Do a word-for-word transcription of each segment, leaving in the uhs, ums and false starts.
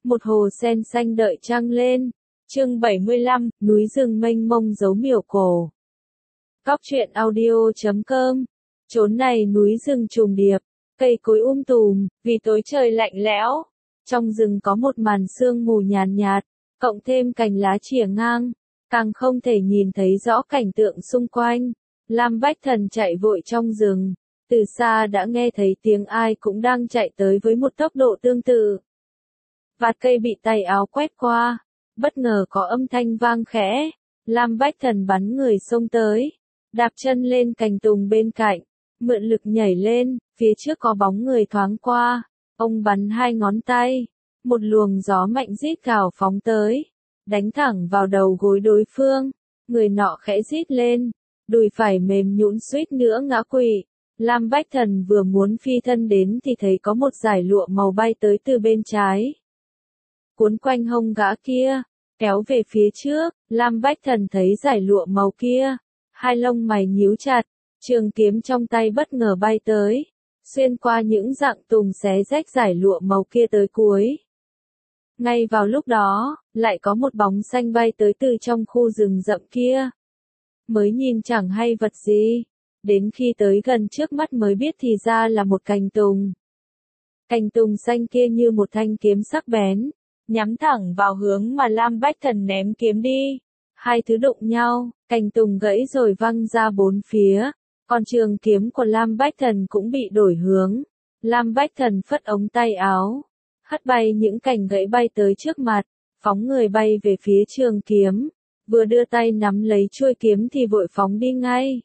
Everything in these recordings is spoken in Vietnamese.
một hồ sen xanh đợi trăng lên. Chương bảy mươi lăm, núi rừng mênh mông giấu miểu cổ. Góc truyện audio chấm com. Chốn này núi rừng trùng điệp, cây cối um tùm, vì tối trời lạnh lẽo. Trong rừng có một màn sương mù nhàn nhạt, nhạt, cộng thêm cành lá chìa ngang, càng không thể nhìn thấy rõ cảnh tượng xung quanh. Lam Bách Thần chạy vội trong rừng, từ xa đã nghe thấy tiếng ai cũng đang chạy tới với một tốc độ tương tự. Vạt cây bị tay áo quét qua, bất ngờ có âm thanh vang khẽ, Lam Bách Thần bắn người xông tới, đạp chân lên cành tùng bên cạnh, mượn lực nhảy lên, phía trước có bóng người thoáng qua, ông bắn hai ngón tay, một luồng gió mạnh rít gào phóng tới, đánh thẳng vào đầu gối đối phương, người nọ khẽ rít lên, đùi phải mềm nhũn suýt nữa ngã quỵ. Lam Bách Thần vừa muốn phi thân đến thì thấy có một dải lụa màu bay tới từ bên trái, cuốn quanh hông gã kia, kéo về phía trước. Lam Bách Thần thấy dải lụa màu kia, hai lông mày nhíu chặt, trường kiếm trong tay bất ngờ bay tới, xuyên qua những rặng tùng xé rách dải lụa màu kia tới cuối. Ngay vào lúc đó, lại có một bóng xanh bay tới từ trong khu rừng rậm kia. Mới nhìn chẳng hay vật gì, đến khi tới gần trước mắt mới biết thì ra là một cành tùng. Cành tùng xanh kia như một thanh kiếm sắc bén, nhắm thẳng vào hướng mà Lam Bách Thần ném kiếm đi. Hai thứ đụng nhau, cành tùng gãy rồi văng ra bốn phía, còn trường kiếm của Lam Bách Thần cũng bị đổi hướng. Lam Bách Thần phất ống tay áo, hất bay những cành gãy bay tới trước mặt, phóng người bay về phía trường kiếm, vừa đưa tay nắm lấy chuôi kiếm thì vội phóng đi ngay.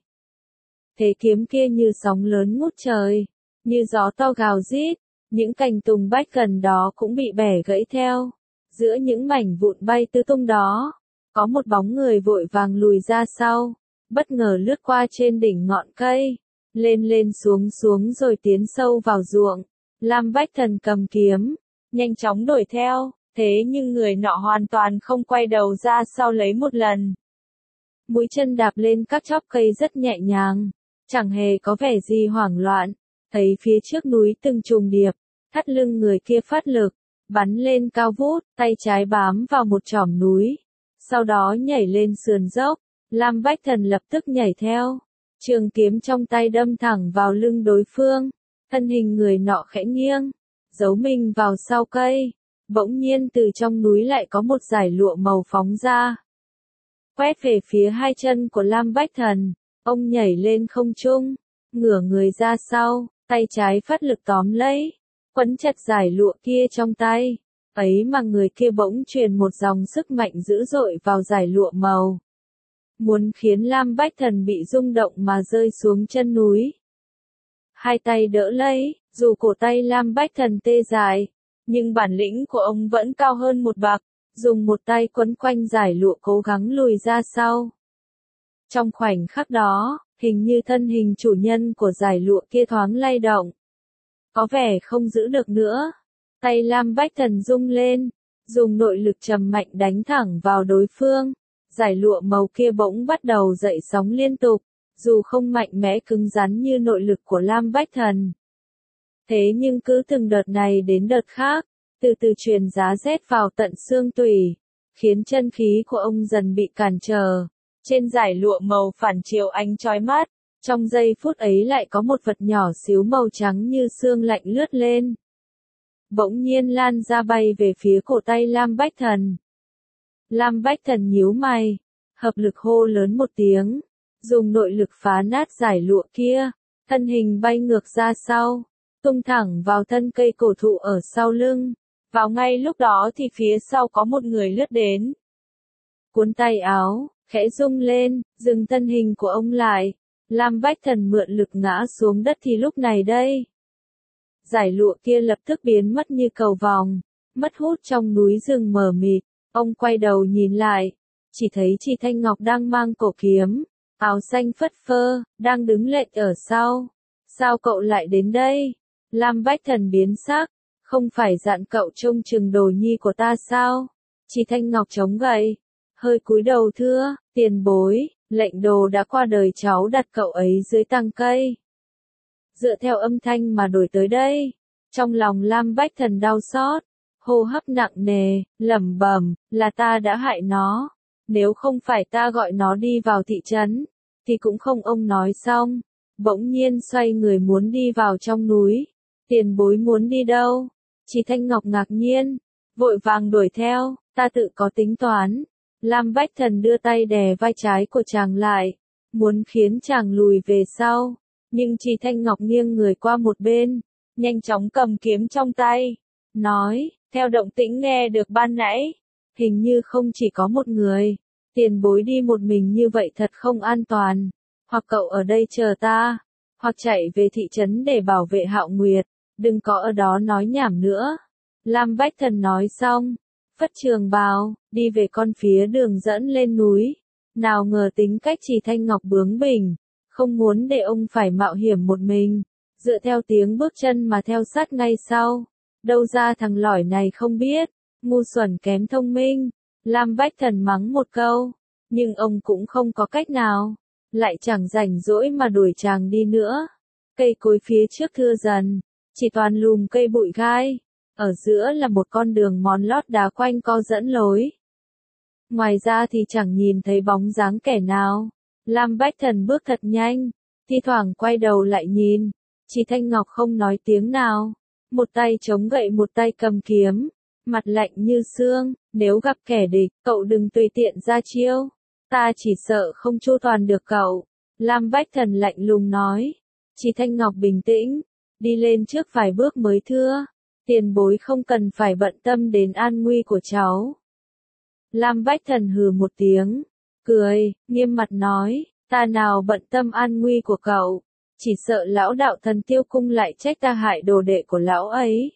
Thế kiếm kia như sóng lớn ngút trời, như gió to gào rít, những cành tùng bách gần đó cũng bị bẻ gãy theo. Giữa những mảnh vụn bay tứ tung đó, có một bóng người vội vàng lùi ra sau, bất ngờ lướt qua trên đỉnh ngọn cây, lên lên xuống xuống rồi tiến sâu vào ruộng. Lam Bách Thần cầm kiếm, nhanh chóng đuổi theo, thế nhưng người nọ hoàn toàn không quay đầu ra sau lấy một lần. Mũi chân đạp lên các chóp cây rất nhẹ nhàng, chẳng hề có vẻ gì hoảng loạn, thấy phía trước núi từng trùng điệp, thắt lưng người kia phát lực, bắn lên cao vút, tay trái bám vào một chỏm núi, sau đó nhảy lên sườn dốc. Lam Bách Thần lập tức nhảy theo, trường kiếm trong tay đâm thẳng vào lưng đối phương, thân hình người nọ khẽ nghiêng, giấu mình vào sau cây, bỗng nhiên từ trong núi lại có một dải lụa màu phóng ra, quét về phía hai chân của Lam Bách Thần. Ông nhảy lên không trung, ngửa người ra sau, tay trái phát lực tóm lấy, quấn chặt dải lụa kia trong tay, ấy mà người kia bỗng truyền một dòng sức mạnh dữ dội vào dải lụa màu, muốn khiến Lam Bách Thần bị rung động mà rơi xuống chân núi. Hai tay đỡ lấy, dù cổ tay Lam Bách Thần tê dại, nhưng bản lĩnh của ông vẫn cao hơn một bậc, dùng một tay quấn quanh dải lụa cố gắng lùi ra sau. Trong khoảnh khắc đó, hình như thân hình chủ nhân của dải lụa kia thoáng lay động, có vẻ không giữ được nữa. Tay Lam Bách Thần rung lên, dùng nội lực trầm mạnh đánh thẳng vào đối phương. Dải lụa màu kia bỗng bắt đầu dậy sóng liên tục, dù không mạnh mẽ cứng rắn như nội lực của Lam Bách Thần. Thế nhưng cứ từng đợt này đến đợt khác, từ từ truyền giá rét vào tận xương tủy, khiến chân khí của ông dần bị cản trở. Trên dải lụa màu phản chiếu ánh chói mắt, trong giây phút ấy lại có một vật nhỏ xíu màu trắng như sương lạnh lướt lên, bỗng nhiên lan ra bay về phía cổ tay Lam Bách Thần. Lam Bách Thần nhíu mày, hợp lực hô lớn một tiếng, dùng nội lực phá nát dải lụa kia, thân hình bay ngược ra sau, tung thẳng vào thân cây cổ thụ ở sau lưng. Vào ngay lúc đó thì phía sau có một người lướt đến, cuốn tay áo, khẽ rung lên, dừng thân hình của ông lại. Lam Bách Thần mượn lực ngã xuống đất thì lúc này đây, dải lụa kia lập tức biến mất như cầu vồng, mất hút trong núi rừng mờ mịt. Ông quay đầu nhìn lại, chỉ thấy chị Thanh Ngọc đang mang cổ kiếm, áo xanh phất phơ, đang đứng lệch ở sau. Sao cậu lại đến đây? Lam Bách Thần biến sắc, không phải dặn cậu trông chừng đồ nhi của ta sao? Chị Thanh Ngọc chống gậy, hơi cúi đầu thưa, tiền bối, lệnh đồ đã qua đời cháu đặt cậu ấy dưới tàng cây. Dựa theo âm thanh mà đổi tới đây, trong lòng Lam Bách Thần đau xót, hô hấp nặng nề, lẩm bẩm, là ta đã hại nó. Nếu không phải ta gọi nó đi vào thị trấn, thì cũng không. Ông nói xong, bỗng nhiên xoay người muốn đi vào trong núi. Tiền bối muốn đi đâu? Chỉ Thanh Ngọc ngạc nhiên, vội vàng đuổi theo, ta tự có tính toán. Lam Bách Thần đưa tay đè vai trái của chàng lại, muốn khiến chàng lùi về sau, nhưng Chỉ Thanh Ngọc nghiêng người qua một bên, nhanh chóng cầm kiếm trong tay, nói, theo động tĩnh nghe được ban nãy, hình như không chỉ có một người, tiền bối đi một mình như vậy thật không an toàn, hoặc cậu ở đây chờ ta, hoặc chạy về thị trấn để bảo vệ Hạo Nguyệt, đừng có ở đó nói nhảm nữa. Lam Bách Thần nói xong, phất trường bào, đi về con phía đường dẫn lên núi. Nào ngờ tính cách Chỉ Thanh Ngọc bướng bỉnh, không muốn để ông phải mạo hiểm một mình, dựa theo tiếng bước chân mà theo sát ngay sau. Đâu ra thằng lỏi này không biết, ngu xuẩn kém thông minh. Lam Bách Thần mắng một câu, nhưng ông cũng không có cách nào, lại chẳng rảnh rỗi mà đuổi chàng đi nữa. Cây cối phía trước thưa dần, chỉ toàn lùm cây bụi gai, ở giữa là một con đường mòn lót đá quanh co dẫn lối. Ngoài ra thì chẳng nhìn thấy bóng dáng kẻ nào. Lam Bách Thần bước thật nhanh, thi thoảng quay đầu lại nhìn, Chỉ Thanh Ngọc không nói tiếng nào, một tay chống gậy một tay cầm kiếm, mặt lạnh như xương, nếu gặp kẻ địch, cậu đừng tùy tiện ra chiêu, ta chỉ sợ không chu toàn được cậu. Lam Bách Thần lạnh lùng nói. Chỉ Thanh Ngọc bình tĩnh, đi lên trước vài bước mới thưa, tiền bối không cần phải bận tâm đến an nguy của cháu. Lam Bách Thần hừ một tiếng, cười, nghiêm mặt nói, ta nào bận tâm an nguy của cậu, chỉ sợ lão đạo thần Tiêu Cung lại trách ta hại đồ đệ của lão ấy.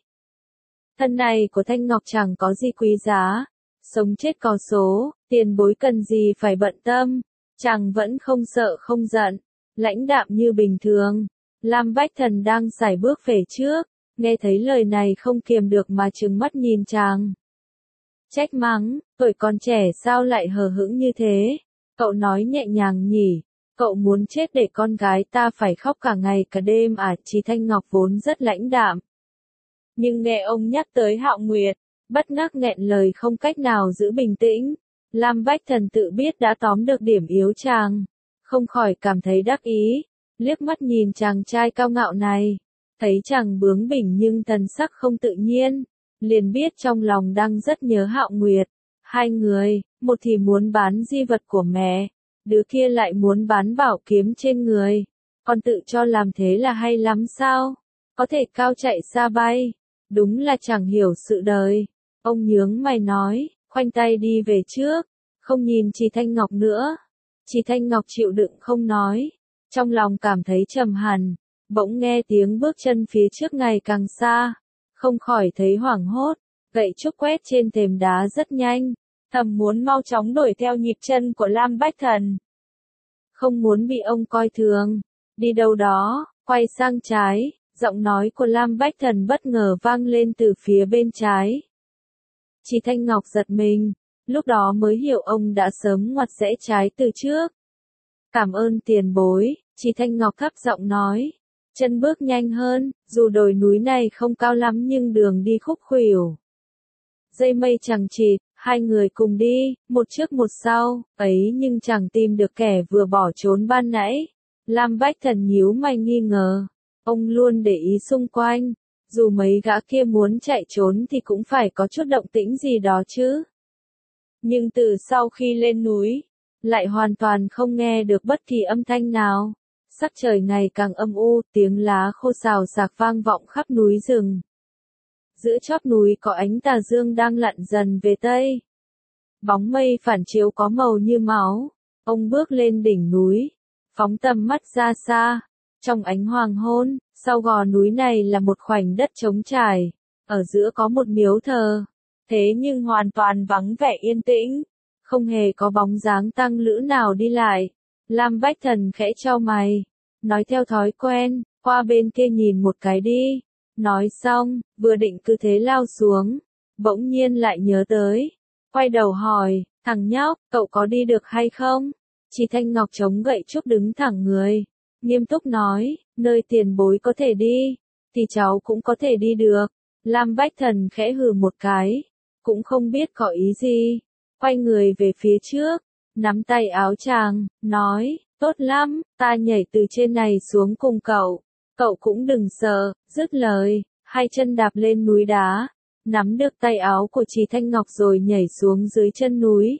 Thân này của Thanh Ngọc chẳng có gì quý giá, sống chết có số, tiền bối cần gì phải bận tâm, chàng vẫn không sợ không giận, lãnh đạm như bình thường. Lam Bách Thần đang sải bước về trước, nghe thấy lời này không kiềm được mà trừng mắt nhìn chàng. Trách mắng, tuổi còn trẻ sao lại hờ hững như thế, cậu nói nhẹ nhàng nhỉ, cậu muốn chết để con gái ta phải khóc cả ngày cả đêm à? Chỉ Thanh Ngọc vốn rất lãnh đạm, nhưng nghe ông nhắc tới Hạo Nguyệt, bất ngắc nghẹn lời không cách nào giữ bình tĩnh. Lam Bách Thần tự biết đã tóm được điểm yếu chàng, không khỏi cảm thấy đắc ý, liếc mắt nhìn chàng trai cao ngạo này, thấy chàng bướng bỉnh nhưng thần sắc không tự nhiên, liền biết trong lòng đang rất nhớ Hạo Nguyệt. Hai người, một thì muốn bán di vật của mẹ, đứa kia lại muốn bán bảo kiếm trên người, còn tự cho làm thế là hay lắm sao, có thể cao chạy xa bay, đúng là chẳng hiểu sự đời. Ông nhướng mày nói, khoanh tay đi về trước, không nhìn Chỉ Thanh Ngọc nữa. Chỉ Thanh Ngọc chịu đựng không nói, trong lòng cảm thấy trầm hẳn, bỗng nghe tiếng bước chân phía trước ngày càng xa, không khỏi thấy hoảng hốt, gậy trúc quét trên thềm đá rất nhanh, thầm muốn mau chóng đuổi theo nhịp chân của Lam Bách Thần. Không muốn bị ông coi thường, đi đâu đó, quay sang trái, giọng nói của Lam Bách Thần bất ngờ vang lên từ phía bên trái. Chỉ Thanh Ngọc giật mình, lúc đó mới hiểu ông đã sớm ngoặt rẽ trái từ trước. Cảm ơn tiền bối, Chỉ Thanh Ngọc thấp giọng nói, chân bước nhanh hơn, dù đồi núi này không cao lắm nhưng đường đi khúc khuỷu. Dây mây chằng chịt, hai người cùng đi, một trước một sau, ấy nhưng chẳng tìm được kẻ vừa bỏ trốn ban nãy. Lam Bách Thần nhíu mày nghi ngờ, ông luôn để ý xung quanh, dù mấy gã kia muốn chạy trốn thì cũng phải có chút động tĩnh gì đó chứ. Nhưng từ sau khi lên núi, lại hoàn toàn không nghe được bất kỳ âm thanh nào. Sắc trời ngày càng âm u, tiếng lá khô xào xạc vang vọng khắp núi rừng. Giữa chóp núi có ánh tà dương đang lặn dần về tây. Bóng mây phản chiếu có màu như máu. Ông bước lên đỉnh núi, phóng tầm mắt ra xa. Trong ánh hoàng hôn, sau gò núi này là một khoảnh đất trống trải. Ở giữa có một miếu thờ. Thế nhưng hoàn toàn vắng vẻ yên tĩnh. Không hề có bóng dáng tăng lữ nào đi lại. Lam Bách Thần khẽ chau mày, nói theo thói quen, qua bên kia nhìn một cái đi. Nói xong, vừa định cứ thế lao xuống, bỗng nhiên lại nhớ tới, quay đầu hỏi, thằng nhóc, cậu có đi được hay không? Chỉ Thanh Ngọc chống gậy trúc đứng thẳng người, nghiêm túc nói, nơi tiền bối có thể đi, thì cháu cũng có thể đi được. Lam Bách Thần khẽ hừ một cái, cũng không biết có ý gì, quay người về phía trước, nắm tay áo chàng, nói, tốt lắm, ta nhảy từ trên này xuống cùng cậu, cậu cũng đừng sợ, dứt lời, hai chân đạp lên núi đá, nắm được tay áo của Trì Thanh Ngọc rồi nhảy xuống dưới chân núi.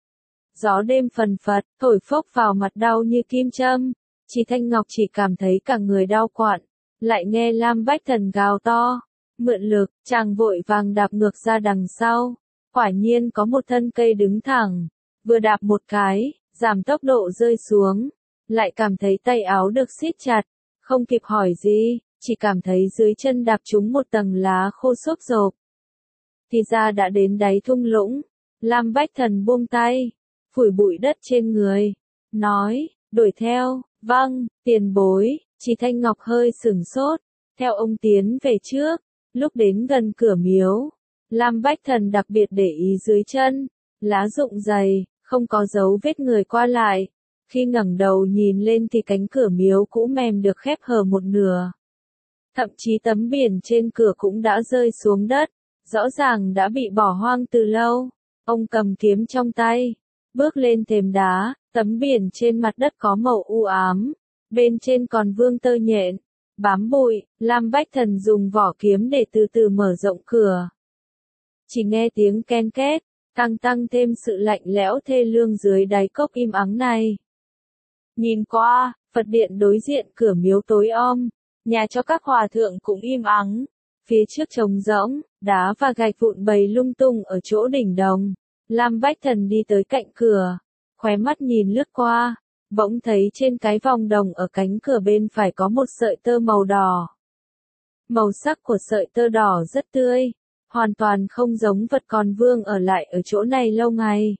Gió đêm phần phật, thổi phốc vào mặt đau như kim châm, Trì Thanh Ngọc chỉ cảm thấy cả người đau quặn, lại nghe Lam Bách Thần gào to, mượn lực, chàng vội vàng đạp ngược ra đằng sau, quả nhiên có một thân cây đứng thẳng, vừa đạp một cái, giảm tốc độ rơi xuống, lại cảm thấy tay áo được siết chặt, không kịp hỏi gì, chỉ cảm thấy dưới chân đạp trúng một tầng lá khô xốp rộp. Thì ra đã đến đáy thung lũng, Lam Bách Thần buông tay, phủi bụi đất trên người, nói, đuổi theo, vâng, tiền bối, Trì Thanh Ngọc hơi sửng sốt, theo ông tiến về trước, lúc đến gần cửa miếu, Lam Bách Thần đặc biệt để ý dưới chân, lá rụng dày, không có dấu vết người qua lại, khi ngẩng đầu nhìn lên thì cánh cửa miếu cũ mềm được khép hờ một nửa. Thậm chí tấm biển trên cửa cũng đã rơi xuống đất, rõ ràng đã bị bỏ hoang từ lâu. Ông cầm kiếm trong tay, bước lên thềm đá, tấm biển trên mặt đất có màu u ám, bên trên còn vương tơ nhện, bám bụi, Lam Bách Thần dùng vỏ kiếm để từ từ mở rộng cửa. Chỉ nghe tiếng ken két, càng tăng thêm sự lạnh lẽo thê lương dưới đáy cốc im ắng này. Nhìn qua, Phật điện đối diện cửa miếu tối om, nhà cho các hòa thượng cũng im ắng, phía trước trống rỗng, đá và gạch vụn bầy lung tung ở chỗ đỉnh đồng. Lam Bách Thần đi tới cạnh cửa, khóe mắt nhìn lướt qua, bỗng thấy trên cái vòng đồng ở cánh cửa bên phải có một sợi tơ màu đỏ. Màu sắc của sợi tơ đỏ rất tươi, hoàn toàn không giống vật còn vương ở lại ở chỗ này lâu ngày.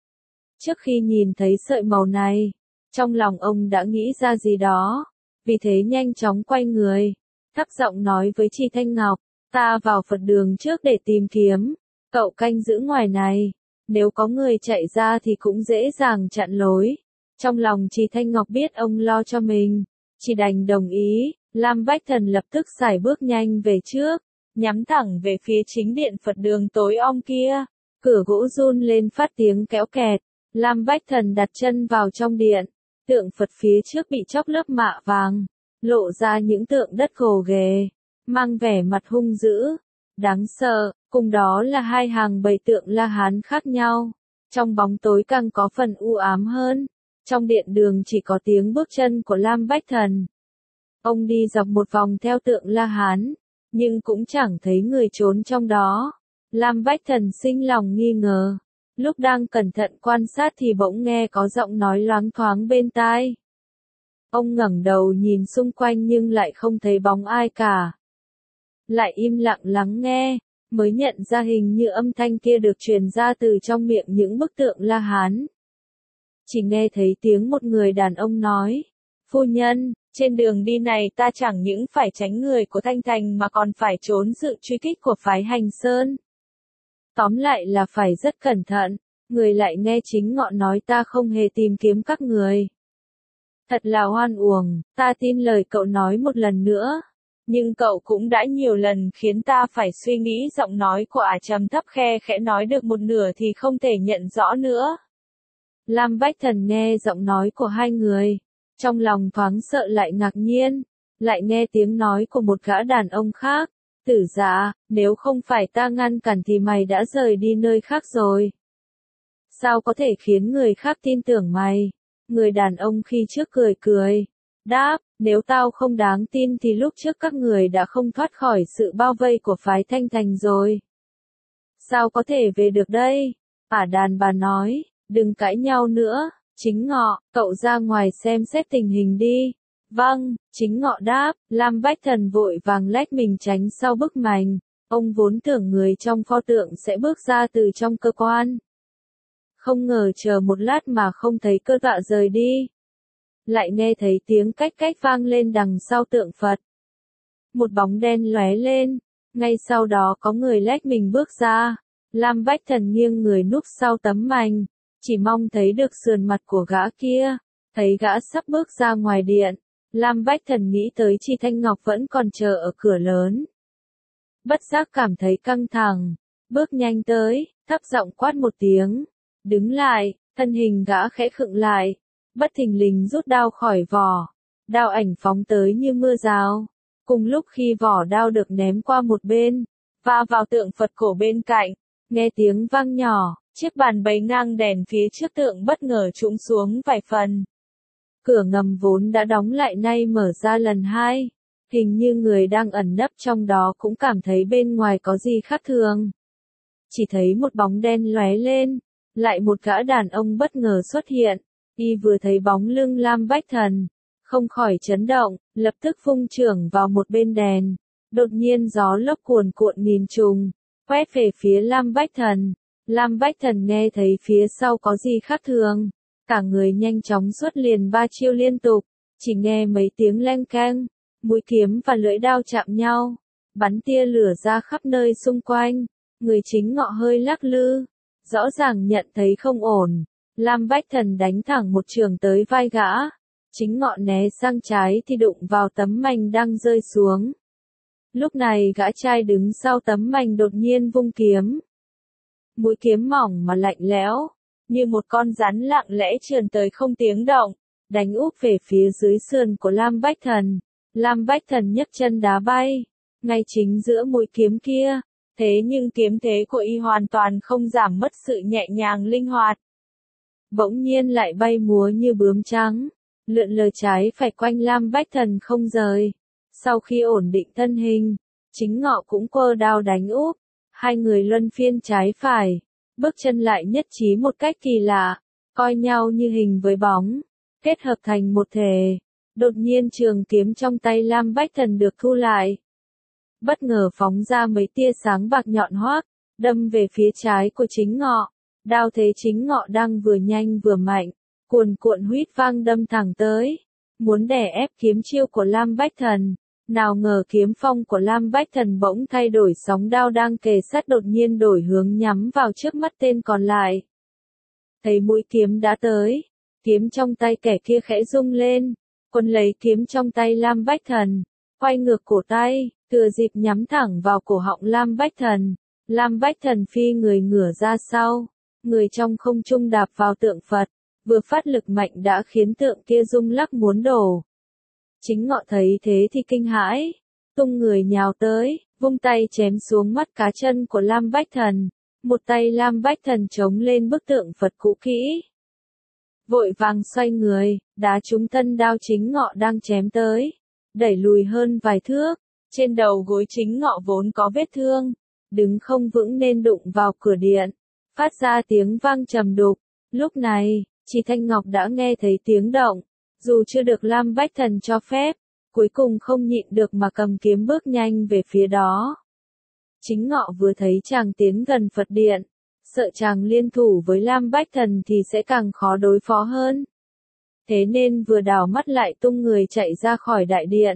Trước khi nhìn thấy sợi màu này, trong lòng ông đã nghĩ ra gì đó, vì thế nhanh chóng quay người, thấp giọng nói với Trì Thanh Ngọc, ta vào Phật đường trước để tìm kiếm, cậu canh giữ ngoài này, nếu có người chạy ra thì cũng dễ dàng chặn lối. Trong lòng Trì Thanh Ngọc biết ông lo cho mình, chỉ đành đồng ý, Lam Bách Thần lập tức sải bước nhanh về trước, nhắm thẳng về phía chính điện Phật đường tối om kia, cửa gỗ run lên phát tiếng kéo kẹt, Lam Bách Thần đặt chân vào trong điện, tượng Phật phía trước bị chóc lớp mạ vàng, lộ ra những tượng đất gồ ghề, mang vẻ mặt hung dữ, đáng sợ, cùng đó là hai hàng bầy tượng La Hán khác nhau, trong bóng tối càng có phần u ám hơn. Trong điện đường chỉ có tiếng bước chân của Lam Bách Thần. Ông đi dọc một vòng theo tượng La Hán, nhưng cũng chẳng thấy người trốn trong đó. Lam Bách Thần sinh lòng nghi ngờ. Lúc đang cẩn thận quan sát thì bỗng nghe có giọng nói loáng thoáng bên tai. Ông ngẩng đầu nhìn xung quanh nhưng lại không thấy bóng ai cả. Lại im lặng lắng nghe, mới nhận ra hình như âm thanh kia được truyền ra từ trong miệng những bức tượng La Hán. Chỉ nghe thấy tiếng một người đàn ông nói, phu nhân, trên đường đi này ta chẳng những phải tránh người của Thanh Thành mà còn phải trốn sự truy kích của phái Hành Sơn. Tóm lại là phải rất cẩn thận, người lại nghe chính ngọ nói ta không hề tìm kiếm các người. Thật là hoan uổng, ta tin lời cậu nói một lần nữa, nhưng cậu cũng đã nhiều lần khiến ta phải suy nghĩ. Giọng nói của ả trầm thấp khe khẽ nói được một nửa thì không thể nhận rõ nữa. Lam Bách Thần nghe giọng nói của hai người, trong lòng thoáng sợ lại ngạc nhiên, lại nghe tiếng nói của một gã đàn ông khác, Tử Dạ, nếu không phải ta ngăn cản thì mày đã rời đi nơi khác rồi. Sao có thể khiến người khác tin tưởng mày? Người đàn ông khi trước cười cười, đáp, nếu tao không đáng tin thì lúc trước các người đã không thoát khỏi sự bao vây của phái Thanh Thành rồi. Sao có thể về được đây? Ả đàn bà nói. Đừng cãi nhau nữa, Chính Ngọ, cậu ra ngoài xem xét tình hình đi. Vâng, Chính Ngọ đáp, Lam Bách Thần vội vàng lách mình tránh sau bức mành, ông vốn tưởng người trong pho tượng sẽ bước ra từ trong cơ quan. Không ngờ chờ một lát mà không thấy cơ tọa rời đi. Lại nghe thấy tiếng cách cách vang lên đằng sau tượng Phật. Một bóng đen lóe lên, ngay sau đó có người lách mình bước ra, Lam Bách Thần nghiêng người núp sau tấm mành. Chỉ mong thấy được sườn mặt của gã kia, thấy gã sắp bước ra ngoài điện, Lam Bách Thần nghĩ tới Trì Thanh Ngọc vẫn còn chờ ở cửa lớn. bất giác cảm thấy căng thẳng, bước nhanh tới, thấp giọng quát một tiếng, đứng lại, thân hình gã khẽ khựng lại, bất thình lình rút đao khỏi vỏ, đao ảnh phóng tới như mưa rào, cùng lúc khi vỏ đao được ném qua một bên, va vào tượng Phật cổ bên cạnh, nghe tiếng vang nhỏ, chiếc bàn bày ngang đèn phía trước tượng bất ngờ trũng xuống vài phần. Cửa ngầm vốn đã đóng lại nay mở ra lần hai, hình như người đang ẩn nấp trong đó cũng cảm thấy bên ngoài có gì khác thường. Chỉ thấy một bóng đen lóe lên, lại một gã đàn ông bất ngờ xuất hiện, y vừa thấy bóng lưng Lam Bách Thần, không khỏi chấn động, lập tức vung chưởng vào một bên đèn, đột nhiên gió lốc cuồn cuộn nghìn trùng, quét về phía Lam Bách Thần. Lam Bách Thần nghe thấy phía sau có gì khác thường, cả người nhanh chóng xuất liền ba chiêu liên tục, chỉ nghe mấy tiếng leng keng, mũi kiếm và lưỡi đao chạm nhau, bắn tia lửa ra khắp nơi xung quanh, người chính ngọ hơi lắc lư, rõ ràng nhận thấy không ổn, Lam Bách Thần đánh thẳng một trường tới vai gã, chính ngọ né sang trái thì đụng vào tấm mành đang rơi xuống. Lúc này gã trai đứng sau tấm mành đột nhiên vung kiếm. Mũi kiếm mỏng mà lạnh lẽo, như một con rắn lặng lẽ trườn tới không tiếng động, đánh úp về phía dưới sườn của Lam Bách Thần. Lam Bách Thần nhấc chân đá bay, ngay chính giữa mũi kiếm kia, thế nhưng kiếm thế của y hoàn toàn không giảm mất sự nhẹ nhàng linh hoạt. Bỗng nhiên lại bay múa như bướm trắng, lượn lờ trái phải quanh Lam Bách Thần không rời. Sau khi ổn định thân hình, chính ngọ cũng quơ đao đánh úp, hai người luân phiên trái phải, bước chân lại nhất trí một cách kỳ lạ, coi nhau như hình với bóng, kết hợp thành một thể. Đột nhiên trường kiếm trong tay Lam Bách Thần được thu lại, bất ngờ phóng ra mấy tia sáng bạc nhọn hoác, đâm về phía trái của chính ngọ. Đao thế chính ngọ đang vừa nhanh vừa mạnh, cuồn cuộn huýt vang đâm thẳng tới, muốn đè ép kiếm chiêu của Lam Bách Thần. Nào ngờ kiếm phong của Lam Bách Thần bỗng thay đổi, sóng đao đang kề sát đột nhiên đổi hướng nhắm vào trước mắt tên còn lại. Thấy mũi kiếm đã tới, kiếm trong tay kẻ kia khẽ rung lên, quân lấy kiếm trong tay Lam Bách Thần, quay ngược cổ tay, thừa dịp nhắm thẳng vào cổ họng Lam Bách Thần. Lam Bách Thần phi người ngửa ra sau, người trong không trung đạp vào tượng Phật, vừa phát lực mạnh đã khiến tượng kia rung lắc muốn đổ. Chính ngọ thấy thế thì kinh hãi, tung người nhào tới, vung tay chém xuống mắt cá chân của Lam Bách Thần, một tay Lam Bách Thần chống lên bức tượng Phật cũ kỹ. Vội vàng xoay người, đá trúng thân đao chính ngọ đang chém tới, đẩy lùi hơn vài thước, trên đầu gối chính ngọ vốn có vết thương, đứng không vững nên đụng vào cửa điện, phát ra tiếng vang trầm đục. Lúc này, Chỉ Thanh Ngọc đã nghe thấy tiếng động, dù chưa được Lam Bách Thần cho phép, cuối cùng không nhịn được mà cầm kiếm bước nhanh về phía đó. Chính ngọ vừa thấy chàng tiến gần Phật điện, sợ chàng liên thủ với Lam Bách Thần thì sẽ càng khó đối phó hơn. Thế nên vừa đảo mắt lại tung người chạy ra khỏi đại điện,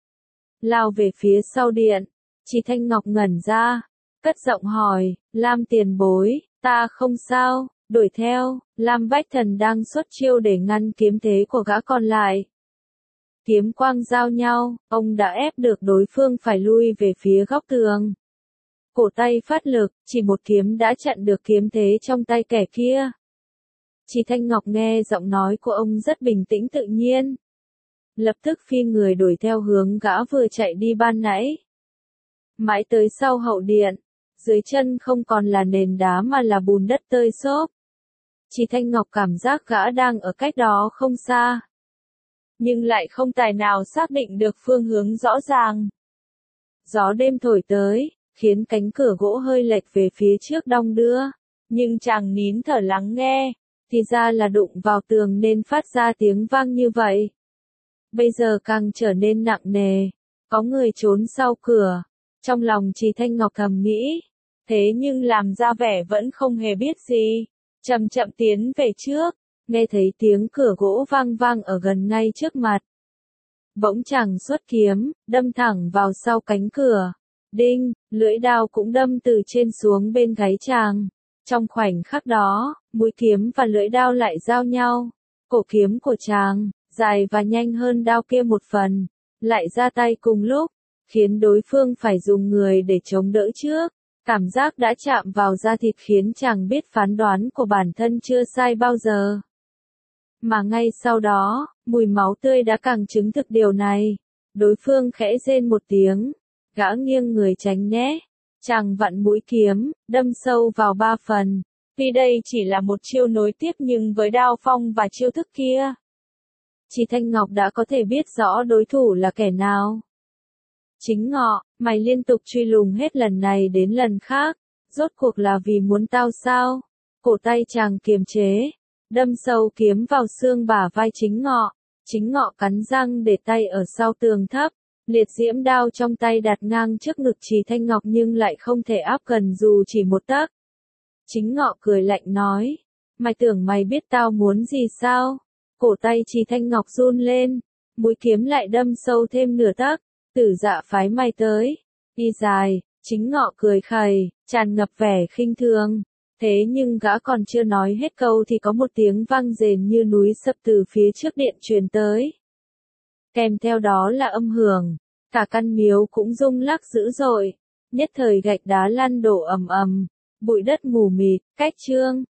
lao về phía sau điện. Chỉ Thanh Ngọc ngẩn ra, cất giọng hỏi, Lam tiền bối, ta không sao. Đuổi theo, Lam Bách Thần đang xuất chiêu để ngăn kiếm thế của gã còn lại. Kiếm quang giao nhau, ông đã ép được đối phương phải lui về phía góc tường. Cổ tay phát lực, chỉ một kiếm đã chặn được kiếm thế trong tay kẻ kia. Chỉ Thanh Ngọc nghe giọng nói của ông rất bình tĩnh tự nhiên. Lập tức phi người đuổi theo hướng gã vừa chạy đi ban nãy. Mãi tới sau hậu điện, dưới chân không còn là nền đá mà là bùn đất tơi xốp. Chỉ Thanh Ngọc cảm giác gã đang ở cách đó không xa, nhưng lại không tài nào xác định được phương hướng rõ ràng. Gió đêm thổi tới, khiến cánh cửa gỗ hơi lệch về phía trước đong đưa, nhưng chàng nín thở lắng nghe, thì ra là đụng vào tường nên phát ra tiếng vang như vậy. Bây giờ càng trở nên nặng nề, có người trốn sau cửa, trong lòng Chỉ Thanh Ngọc thầm nghĩ, thế nhưng làm ra vẻ vẫn không hề biết gì. Chậm chậm tiến về trước, nghe thấy tiếng cửa gỗ vang vang ở gần ngay trước mặt. Bỗng chàng xuất kiếm, đâm thẳng vào sau cánh cửa. Đinh, lưỡi đao cũng đâm từ trên xuống bên gáy chàng. Trong khoảnh khắc đó, mũi kiếm và lưỡi đao lại giao nhau. Cổ kiếm của chàng, dài và nhanh hơn đao kia một phần, lại ra tay cùng lúc. khiến đối phương phải dùng người để chống đỡ trước. Cảm giác đã chạm vào da thịt khiến chàng biết phán đoán của bản thân chưa sai bao giờ. Mà ngay sau đó, mùi máu tươi đã càng chứng thực điều này. Đối phương khẽ rên một tiếng, gã nghiêng người tránh né. Chàng vặn mũi kiếm, đâm sâu vào ba phần. Tuy đây chỉ là một chiêu nối tiếp nhưng với đao phong và chiêu thức kia, Trì Thanh Ngọc đã có thể biết rõ đối thủ là kẻ nào. Chính Ngọ, mày liên tục truy lùng hết lần này đến lần khác, rốt cuộc là vì muốn tao sao? Cổ tay chàng kiềm chế, đâm sâu kiếm vào xương bả vai Chính Ngọ. Chính Ngọ cắn răng để tay ở sau tường thấp, liệt diễm đao trong tay đặt ngang trước ngực Trì Thanh Ngọc nhưng lại không thể áp gần dù chỉ một tấc. Chính Ngọ cười lạnh nói, mày tưởng mày biết tao muốn gì sao? Cổ tay Trì Thanh Ngọc run lên, mũi kiếm lại đâm sâu thêm nửa tấc. Tử Dạ phái mày tới, đi dài. Chính Ngọ cười khẩy, tràn ngập vẻ khinh thường. Thế nhưng gã còn chưa nói hết câu thì có một tiếng vang rền như núi sập từ phía trước điện truyền tới. Kèm theo đó là âm hưởng, cả căn miếu cũng rung lắc dữ dội, nhất thời gạch đá lăn đổ ầm ầm, bụi đất mù mịt. Cách chương